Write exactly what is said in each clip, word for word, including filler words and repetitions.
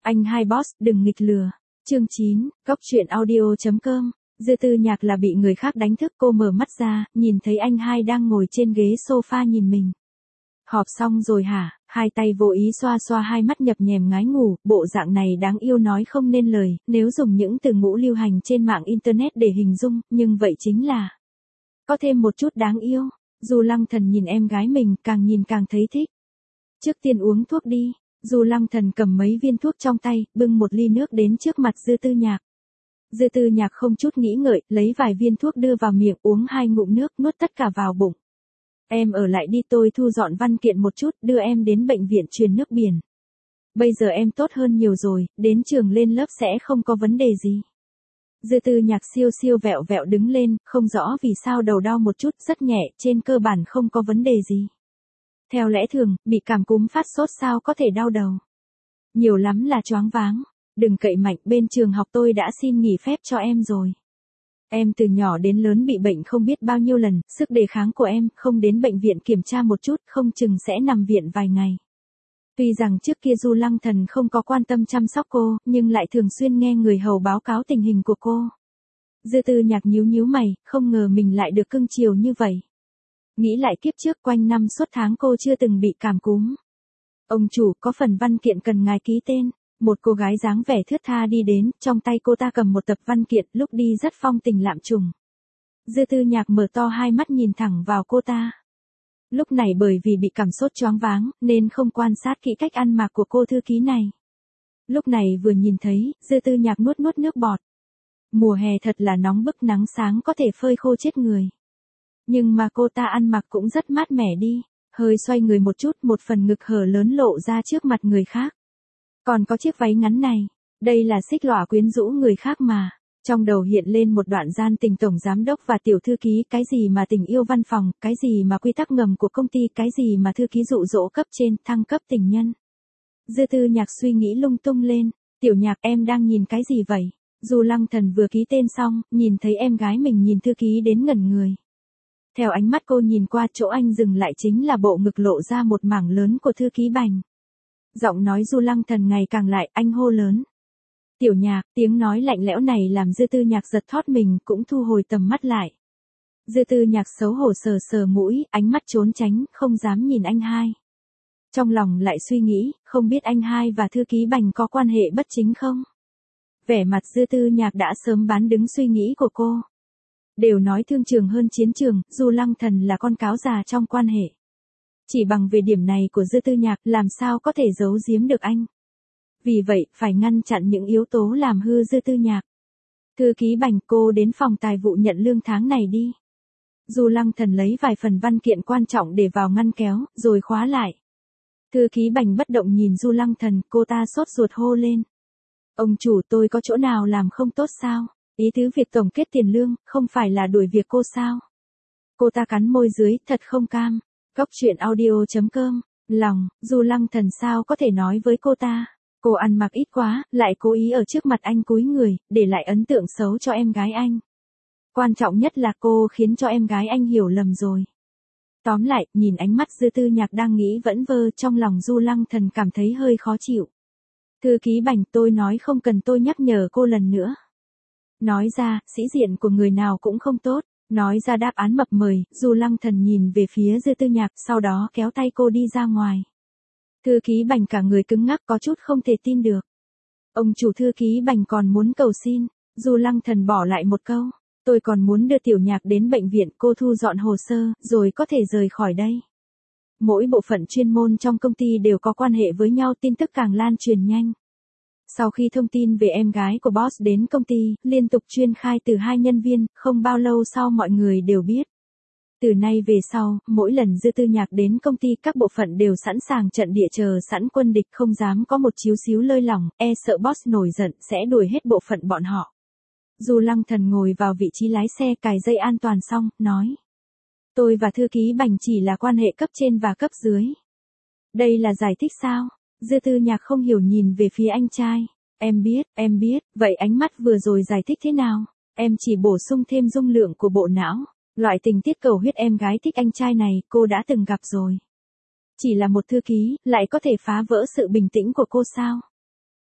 Anh hai boss, đừng nghịch lừa. Chương chín, Góc truyện audio chấm com. Dư Tư Nhạc là bị người khác đánh thức, cô mở mắt ra, nhìn thấy anh hai đang ngồi trên ghế sofa nhìn mình. Họp xong rồi hả? Hai tay vô ý xoa xoa hai mắt nhập nhèm ngái ngủ, bộ dạng này đáng yêu nói không nên lời, nếu dùng những từ ngữ lưu hành trên mạng internet để hình dung, nhưng vậy chính là có thêm một chút đáng yêu. Du Lăng Thần nhìn em gái mình, càng nhìn càng thấy thích. Trước tiên uống thuốc đi. Du Lăng Thần cầm mấy viên thuốc trong tay, bưng một ly nước đến trước mặt Dư Tư Nhạc. Dư Tư Nhạc không chút nghĩ ngợi, lấy vài viên thuốc đưa vào miệng, uống hai ngụm nước, nuốt tất cả vào bụng. Em ở lại đi, tôi thu dọn văn kiện một chút, đưa em đến bệnh viện truyền nước biển. Bây giờ em tốt hơn nhiều rồi, đến trường lên lớp sẽ không có vấn đề gì. Dư Tư Nhạc siêu siêu vẹo vẹo đứng lên, không rõ vì sao đầu đau một chút, rất nhẹ, trên cơ bản không có vấn đề gì. Theo lẽ thường, bị cảm cúm phát sốt sao có thể đau đầu. Nhiều lắm là choáng váng. Đừng cậy mạnh, bên trường học tôi đã xin nghỉ phép cho em rồi. Em từ nhỏ đến lớn bị bệnh không biết bao nhiêu lần, sức đề kháng của em không đến bệnh viện kiểm tra một chút, không chừng sẽ nằm viện vài ngày. Tuy rằng trước kia Du Lăng Thần không có quan tâm chăm sóc cô, nhưng lại thường xuyên nghe người hầu báo cáo tình hình của cô. Dư Tư Nhạc nhíu nhíu mày, không ngờ mình lại được cưng chiều như vậy. Nghĩ lại kiếp trước quanh năm suốt tháng cô chưa từng bị cảm cúm. Ông chủ, có phần văn kiện cần ngài ký tên. Một cô gái dáng vẻ thướt tha đi đến, trong tay cô ta cầm một tập văn kiện, lúc đi rất phong tình lạm trùng. Dư Tư Nhạc mở to hai mắt nhìn thẳng vào cô ta. Lúc này bởi vì bị cảm sốt choáng váng, nên không quan sát kỹ cách ăn mặc của cô thư ký này. Lúc này vừa nhìn thấy, Dư Tư Nhạc nuốt nuốt nước bọt. Mùa hè thật là nóng bức, nắng sáng có thể phơi khô chết người. Nhưng mà cô ta ăn mặc cũng rất mát mẻ đi, hơi xoay người một chút, một phần ngực hở lớn lộ ra trước mặt người khác. Còn có chiếc váy ngắn này, đây là xích lọa quyến rũ người khác mà. Trong đầu hiện lên một đoạn gian tình tổng giám đốc và tiểu thư ký, cái gì mà tình yêu văn phòng, cái gì mà quy tắc ngầm của công ty, cái gì mà thư ký dụ dỗ cấp trên, thăng cấp tình nhân. Dư Tư Nhạc suy nghĩ lung tung lên, Tiểu Nhạc em đang nhìn cái gì vậy? Du Lăng Thần vừa ký tên xong, nhìn thấy em gái mình nhìn thư ký đến ngẩn người. Theo ánh mắt cô nhìn qua, chỗ anh dừng lại chính là bộ ngực lộ ra một mảng lớn của thư ký Bành. Giọng nói Du Lăng Thần ngày càng lại, anh hô lớn. Tiểu Nhạc, tiếng nói lạnh lẽo này làm Dư Tư Nhạc giật thót mình, cũng thu hồi tầm mắt lại. Dư Tư Nhạc xấu hổ sờ sờ mũi, ánh mắt trốn tránh, không dám nhìn anh hai. Trong lòng lại suy nghĩ, không biết anh hai và thư ký Bành có quan hệ bất chính không? Vẻ mặt Dư Tư Nhạc đã sớm bán đứng suy nghĩ của cô. Đều nói thương trường hơn chiến trường, Du Lăng Thần là con cáo già trong quan hệ. Chỉ bằng về điểm này của Dư Tư Nhạc, làm sao có thể giấu giếm được anh. Vì vậy, phải ngăn chặn những yếu tố làm hư Dư Tư Nhạc. Thư ký Bành, cô đến phòng tài vụ nhận lương tháng này đi. Du Lăng Thần lấy vài phần văn kiện quan trọng để vào ngăn kéo, rồi khóa lại. Thư ký Bành bất động nhìn Du Lăng Thần, cô ta sốt ruột hô lên. Ông chủ, tôi có chỗ nào làm không tốt sao? Ý tứ việc tổng kết tiền lương, không phải là đuổi việc cô sao? Cô ta cắn môi dưới, thật không cam. Góc truyện audio chấm com. Lòng, Du Lăng Thần sao có thể nói với cô ta? Cô ăn mặc ít quá, lại cố ý ở trước mặt anh cúi người, để lại ấn tượng xấu cho em gái anh. Quan trọng nhất là cô khiến cho em gái anh hiểu lầm rồi. Tóm lại, nhìn ánh mắt Dư Tư Nhạc đang nghĩ vẫn vơ, trong lòng Du Lăng Thần cảm thấy hơi khó chịu. Thư ký Bành, tôi nói không cần tôi nhắc nhở cô lần nữa. Nói ra, sĩ diện của người nào cũng không tốt. Nói ra đáp án mập mời, Du Lăng Thần nhìn về phía Dư Tư Nhạc, sau đó kéo tay cô đi ra ngoài. Thư ký Bành cả người cứng ngắc, có chút không thể tin được. Ông chủ, thư ký Bành còn muốn cầu xin. Du Lăng Thần bỏ lại một câu. Tôi còn muốn đưa Tiểu Nhạc đến bệnh viện, cô thu dọn hồ sơ, rồi có thể rời khỏi đây. Mỗi bộ phận chuyên môn trong công ty đều có quan hệ với nhau, tin tức càng lan truyền nhanh. Sau khi thông tin về em gái của boss đến công ty, liên tục chuyên khai từ hai nhân viên, không bao lâu sau mọi người đều biết. Từ nay về sau, mỗi lần Dư Tư Nhạc đến công ty, các bộ phận đều sẵn sàng trận địa chờ sẵn quân địch, không dám có một chíu xíu lơi lỏng, e sợ boss nổi giận sẽ đuổi hết bộ phận bọn họ. Du Lăng Thần ngồi vào vị trí lái xe, cài dây an toàn xong, nói. Tôi và thư ký Bành chỉ là quan hệ cấp trên và cấp dưới. Đây là giải thích sao? Dư Tư Nhạc không hiểu nhìn về phía anh trai. Em biết, em biết, vậy ánh mắt vừa rồi giải thích thế nào? Em chỉ bổ sung thêm dung lượng của bộ não. Loại tình tiết cầu huyết em gái thích anh trai này, cô đã từng gặp rồi. Chỉ là một thư ký, lại có thể phá vỡ sự bình tĩnh của cô sao?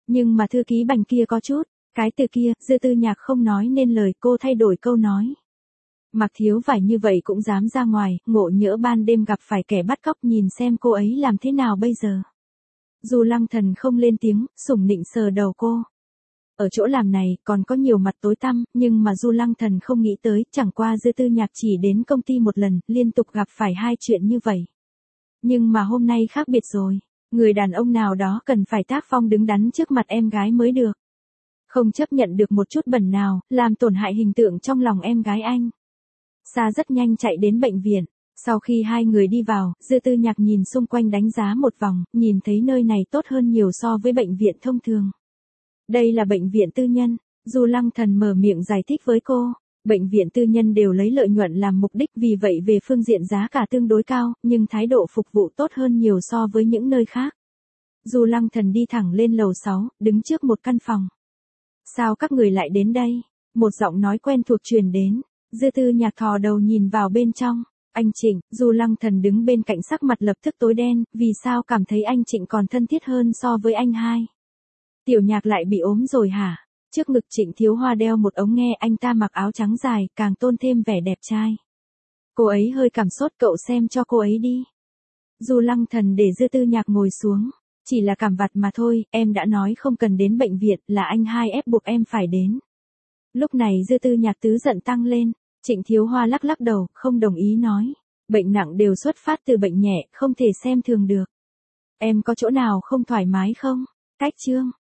Nhưng mà thư ký Bành kia có chút, cái từ kia, Dư Tư Nhạc không nói nên lời, cô thay đổi câu nói. Mặc thiếu vải như vậy cũng dám ra ngoài, ngộ nhỡ ban đêm gặp phải kẻ bắt cóc, nhìn xem cô ấy làm thế nào bây giờ. Du Lăng Thần không lên tiếng, sủng nịnh sờ đầu cô. Ở chỗ làm này, còn có nhiều mặt tối tăm, nhưng mà Du Lăng Thần không nghĩ tới, chẳng qua Dư Tư Nhạc chỉ đến công ty một lần, liên tục gặp phải hai chuyện như vậy. Nhưng mà hôm nay khác biệt rồi, người đàn ông nào đó cần phải tác phong đứng đắn trước mặt em gái mới được. Không chấp nhận được một chút bẩn nào, làm tổn hại hình tượng trong lòng em gái anh. Sa rất nhanh chạy đến bệnh viện. Sau khi hai người đi vào, Dư Tư Nhạc nhìn xung quanh đánh giá một vòng, nhìn thấy nơi này tốt hơn nhiều so với bệnh viện thông thường. Đây là bệnh viện tư nhân, Du Lăng Thần mở miệng giải thích với cô. Bệnh viện tư nhân đều lấy lợi nhuận làm mục đích, vì vậy về phương diện giá cả tương đối cao, nhưng thái độ phục vụ tốt hơn nhiều so với những nơi khác. Du Lăng Thần đi thẳng lên lầu sáu, đứng trước một căn phòng. Sao các người lại đến đây? Một giọng nói quen thuộc truyền đến. Dư Tư Nhạc thò đầu nhìn vào bên trong. Anh Trịnh, Du Lăng Thần đứng bên cạnh sắc mặt lập tức tối đen, vì sao cảm thấy anh Trịnh còn thân thiết hơn so với anh hai? Tiểu Nhạc lại bị ốm rồi hả? Trước ngực Trịnh Thiếu Hoa đeo một ống nghe, anh ta mặc áo trắng dài, càng tôn thêm vẻ đẹp trai. Cô ấy hơi cảm sốt, cậu xem cho cô ấy đi. Du Lăng Thần để Dư Tư Nhạc ngồi xuống. Chỉ là cảm vặt mà thôi, em đã nói không cần đến bệnh viện, là anh hai ép buộc em phải đến. Lúc này Dư Tư Nhạc tứ giận tăng lên. Trịnh Thiếu Hoa lắc lắc đầu, không đồng ý nói. Bệnh nặng đều xuất phát từ bệnh nhẹ, không thể xem thường được. Em có chỗ nào không thoải mái không? Cách chương.